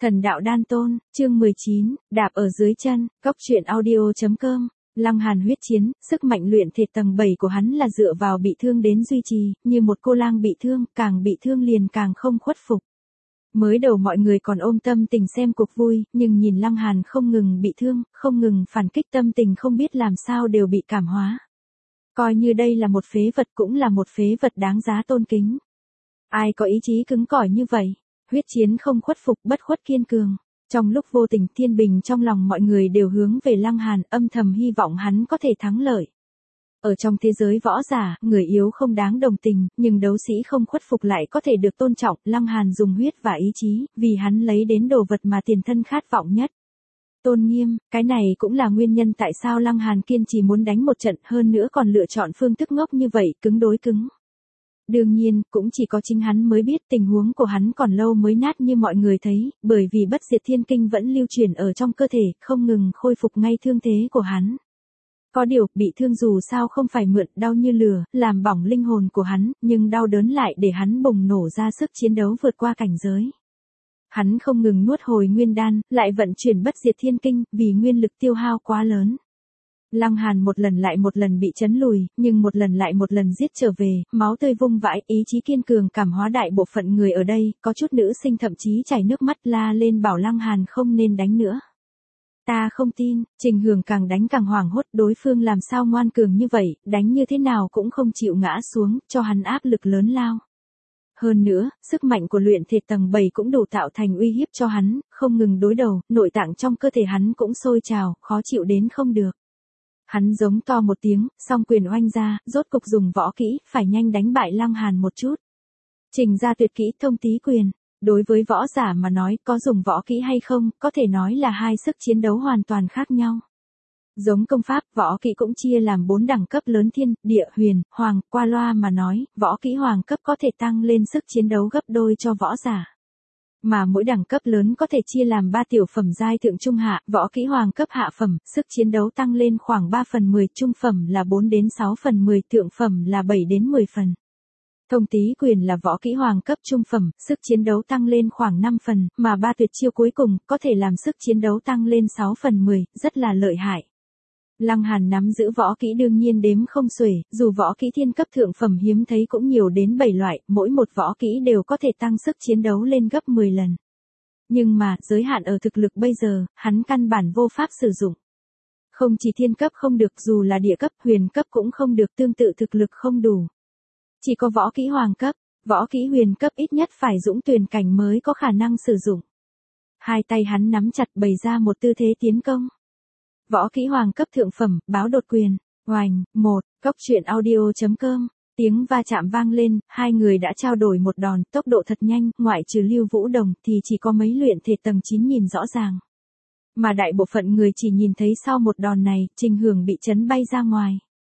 Thần đạo đan tôn, chương 19, đạp ở dưới chân, cóc truyện audio.com. Lăng Hàn huyết chiến, sức mạnh luyện thể tầng 7 của hắn là dựa vào bị thương đến duy trì, như một cô lang bị thương, càng bị thương liền càng không khuất phục. Mới đầu mọi người còn ôm tâm tình xem cuộc vui, nhưng nhìn Lăng Hàn không ngừng bị thương, không ngừng phản kích, tâm tình không biết làm sao đều bị cảm hóa. Coi như đây là một phế vật cũng là một phế vật đáng giá tôn kính. Ai có ý chí cứng cỏi như vậy? Huyết chiến không khuất phục, bất khuất kiên cường. Trong lúc vô tình thiên bình trong lòng mọi người đều hướng về Lăng Hàn, âm thầm hy vọng hắn có thể thắng lợi. Ở trong thế giới võ giả, người yếu không đáng đồng tình, nhưng đấu sĩ không khuất phục lại có thể được tôn trọng. Lăng Hàn dùng huyết và ý chí, vì hắn lấy đến đồ vật mà tiền thân khát vọng nhất. Tôn nghiêm, cái này cũng là nguyên nhân tại sao Lăng Hàn kiên trì muốn đánh một trận, hơn nữa còn lựa chọn phương thức ngốc như vậy, cứng đối cứng. Đương nhiên, cũng chỉ có chính hắn mới biết tình huống của hắn còn lâu mới nát như mọi người thấy, bởi vì bất diệt thiên kinh vẫn lưu truyền ở trong cơ thể, không ngừng khôi phục ngay thương thế của hắn. Có điều, bị thương dù sao không phải mượn, đau như lửa, làm bỏng linh hồn của hắn, nhưng đau đớn lại để hắn bùng nổ ra sức chiến đấu vượt qua cảnh giới. Hắn không ngừng nuốt hồi nguyên đan, lại vận chuyển bất diệt thiên kinh, vì nguyên lực tiêu hao quá lớn. Lăng Hàn một lần lại một lần bị chấn lùi, nhưng một lần lại một lần giết trở về, máu tươi vung vãi, ý chí kiên cường cảm hóa đại bộ phận người ở đây, có chút nữ sinh thậm chí chảy nước mắt la lên bảo Lăng Hàn không nên đánh nữa. Ta không tin, Trình Hường càng đánh càng hoảng hốt, đối phương làm sao ngoan cường như vậy, đánh như thế nào cũng không chịu ngã xuống, cho hắn áp lực lớn lao. Hơn nữa, sức mạnh của luyện thể tầng 7 cũng đủ tạo thành uy hiếp cho hắn, không ngừng đối đầu, nội tạng trong cơ thể hắn cũng sôi trào, khó chịu đến không được. Hắn giống to một tiếng, song quyền oanh ra, rốt cục dùng võ kỹ, phải nhanh đánh bại Lăng Hàn một chút. Trình ra tuyệt kỹ thông tí quyền. Đối với võ giả mà nói, có dùng võ kỹ hay không, có thể nói là hai sức chiến đấu hoàn toàn khác nhau. Giống công pháp, võ kỹ cũng chia làm 4 đẳng cấp lớn thiên, địa, huyền, hoàng, qua loa mà nói, võ kỹ hoàng cấp có thể tăng lên sức chiến đấu gấp đôi cho võ giả. Mà mỗi đẳng cấp lớn có thể chia làm 3 tiểu phẩm giai thượng trung hạ, võ kỹ hoàng cấp hạ phẩm, sức chiến đấu tăng lên khoảng 3 phần 10, trung phẩm là 4 đến 6 phần 10, thượng phẩm là 7 đến 10 phần. Thông tí quyền là võ kỹ hoàng cấp trung phẩm, sức chiến đấu tăng lên khoảng 5 phần, mà 3 tuyệt chiêu cuối cùng có thể làm sức chiến đấu tăng lên 6 phần 10, rất là lợi hại. Lăng Hàn nắm giữ võ kỹ đương nhiên đếm không xuể, dù võ kỹ thiên cấp thượng phẩm hiếm thấy cũng nhiều đến 7 loại, mỗi một võ kỹ đều có thể tăng sức chiến đấu lên gấp 10 lần. Nhưng mà, giới hạn ở thực lực bây giờ, hắn căn bản vô pháp sử dụng. Không chỉ thiên cấp không được, dù là địa cấp, huyền cấp cũng không được, tương tự thực lực không đủ. Chỉ có võ kỹ hoàng cấp, võ kỹ huyền cấp ít nhất phải dũng tuyển cảnh mới có khả năng sử dụng. Hai tay hắn nắm chặt bày ra một tư thế tiến công. Võ kỹ hoàng cấp thượng phẩm, báo đột quyền, oành, cóc truyện audio.com, tiếng va chạm vang lên, hai người đã trao đổi một đòn, tốc độ thật nhanh, ngoại trừ Lưu Vũ Đồng thì chỉ có mấy luyện thể tầng 9 nhìn rõ ràng. Mà đại bộ phận người chỉ nhìn thấy sau một đòn này, Trình Hường bị chấn bay ra ngoài.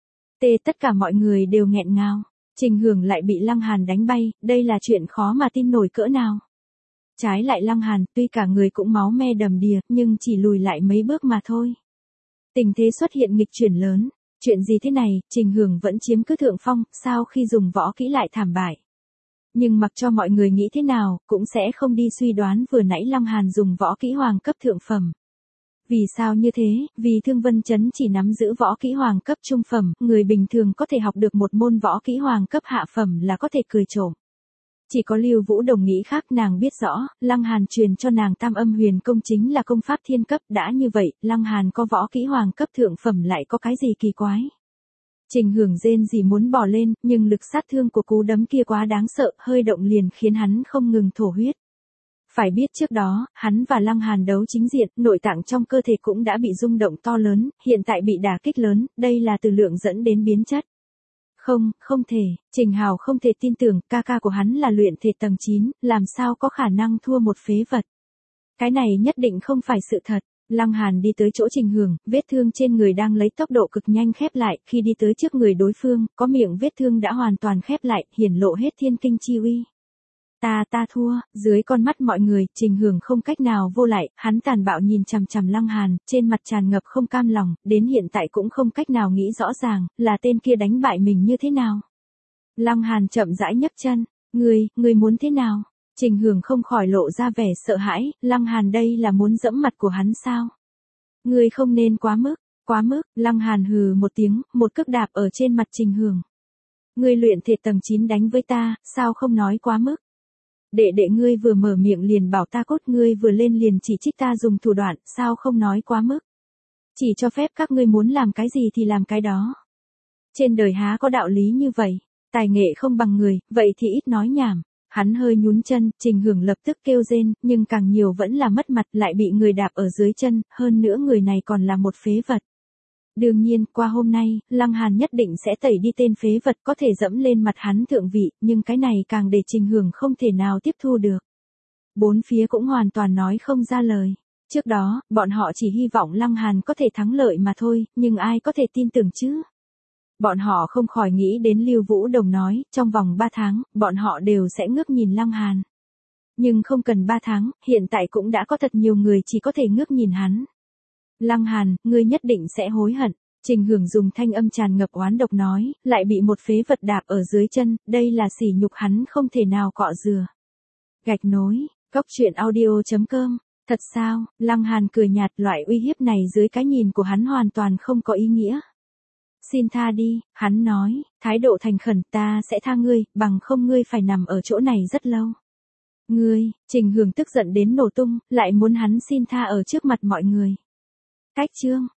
Tất cả mọi người đều nghẹn ngào. Trình Hường lại bị Lăng Hàn đánh bay, đây là chuyện khó mà tin nổi cỡ nào. Trái lại Lăng Hàn, tuy cả người cũng máu me đầm đìa, nhưng chỉ lùi lại mấy bước mà thôi. Tình thế xuất hiện nghịch chuyển lớn. Chuyện gì thế này, Trình Hường vẫn chiếm cứ thượng phong, sao khi dùng võ kỹ lại thảm bại. Nhưng mặc cho mọi người nghĩ thế nào, cũng sẽ không đi suy đoán vừa nãy Lăng Hàn dùng võ kỹ hoàng cấp thượng phẩm. Vì sao như thế? Vì Thương Vân Chấn chỉ nắm giữ võ kỹ hoàng cấp trung phẩm, người bình thường có thể học được một môn võ kỹ hoàng cấp hạ phẩm là có thể cười trộm. Chỉ có Lưu Vũ Đồng nghĩ khác, nàng biết rõ, Lăng Hàn truyền cho nàng Tam Âm Huyền Công chính là công pháp thiên cấp, đã như vậy, Lăng Hàn có võ kỹ hoàng cấp thượng phẩm lại có cái gì kỳ quái. Trình Hường rên gì muốn bỏ lên, nhưng lực sát thương của cú đấm kia quá đáng sợ, hơi động liền khiến hắn không ngừng thổ huyết. Phải biết trước đó, hắn và Lăng Hàn đấu chính diện, nội tạng trong cơ thể cũng đã bị rung động to lớn, hiện tại bị đả kích lớn, đây là từ lượng dẫn đến biến chất. Không thể, Trình Hào không thể tin tưởng, ca của hắn là luyện thể tầng 9, làm sao có khả năng thua một phế vật. Cái này nhất định không phải sự thật. Lăng Hàn đi tới chỗ Trình Hường, vết thương trên người đang lấy tốc độ cực nhanh khép lại, khi đi tới trước người đối phương, có miệng vết thương đã hoàn toàn khép lại, hiển lộ hết thiên kinh chi uy. Ta thua, dưới con mắt mọi người, Trình Hường không cách nào vô lại, hắn tàn bạo nhìn chằm chằm Lăng Hàn, trên mặt tràn ngập không cam lòng, đến hiện tại cũng không cách nào nghĩ rõ ràng, là tên kia đánh bại mình như thế nào. Lăng Hàn chậm rãi nhấc chân, ngươi muốn thế nào? Trình Hưởng không khỏi lộ ra vẻ sợ hãi, Lăng Hàn đây là muốn dẫm mặt của hắn sao? Ngươi không nên quá mức, Lăng Hàn hừ một tiếng, một cước đạp ở trên mặt Trình Hưởng. Ngươi luyện thể tầng 9 đánh với ta, sao không nói quá mức? Đệ đệ ngươi vừa mở miệng liền bảo ta cốt, ngươi vừa lên liền chỉ trích ta dùng thủ đoạn, sao không nói quá mức? Chỉ cho phép các ngươi muốn làm cái gì thì làm cái đó. Trên đời há có đạo lý như vậy, tài nghệ không bằng người, vậy thì ít nói nhảm. Hắn hơi nhún chân, Trình Hưởng lập tức kêu rên, nhưng càng nhiều vẫn là mất mặt, lại bị người đạp ở dưới chân, hơn nữa người này còn là một phế vật. Đương nhiên, qua hôm nay, Lăng Hàn nhất định sẽ tẩy đi tên phế vật, có thể dẫm lên mặt hắn thượng vị, nhưng cái này càng để Trình Hưởng không thể nào tiếp thu được. Bốn phía cũng hoàn toàn nói không ra lời. Trước đó, bọn họ chỉ hy vọng Lăng Hàn có thể thắng lợi mà thôi, nhưng ai có thể tin tưởng chứ? Bọn họ không khỏi nghĩ đến Lưu Vũ Đồng nói, trong vòng 3 tháng, bọn họ đều sẽ ngước nhìn Lăng Hàn. Nhưng không cần 3 tháng, hiện tại cũng đã có thật nhiều người chỉ có thể ngước nhìn hắn. Lăng Hàn, ngươi nhất định sẽ hối hận. Trình Hưởng dùng thanh âm tràn ngập oán độc nói, lại bị một phế vật đạp ở dưới chân, đây là sỉ nhục hắn không thể nào cọ rửa. Gạch nối, Góc audio.com. Thật sao? Lăng Hàn cười nhạt, loại uy hiếp này dưới cái nhìn của hắn hoàn toàn không có ý nghĩa. Xin tha đi, hắn nói, thái độ thành khẩn, ta sẽ tha ngươi, bằng không ngươi phải nằm ở chỗ này rất lâu. Ngươi, Trình Hưởng tức giận đến nổ tung, lại muốn hắn xin tha ở trước mặt mọi người. Cách chương.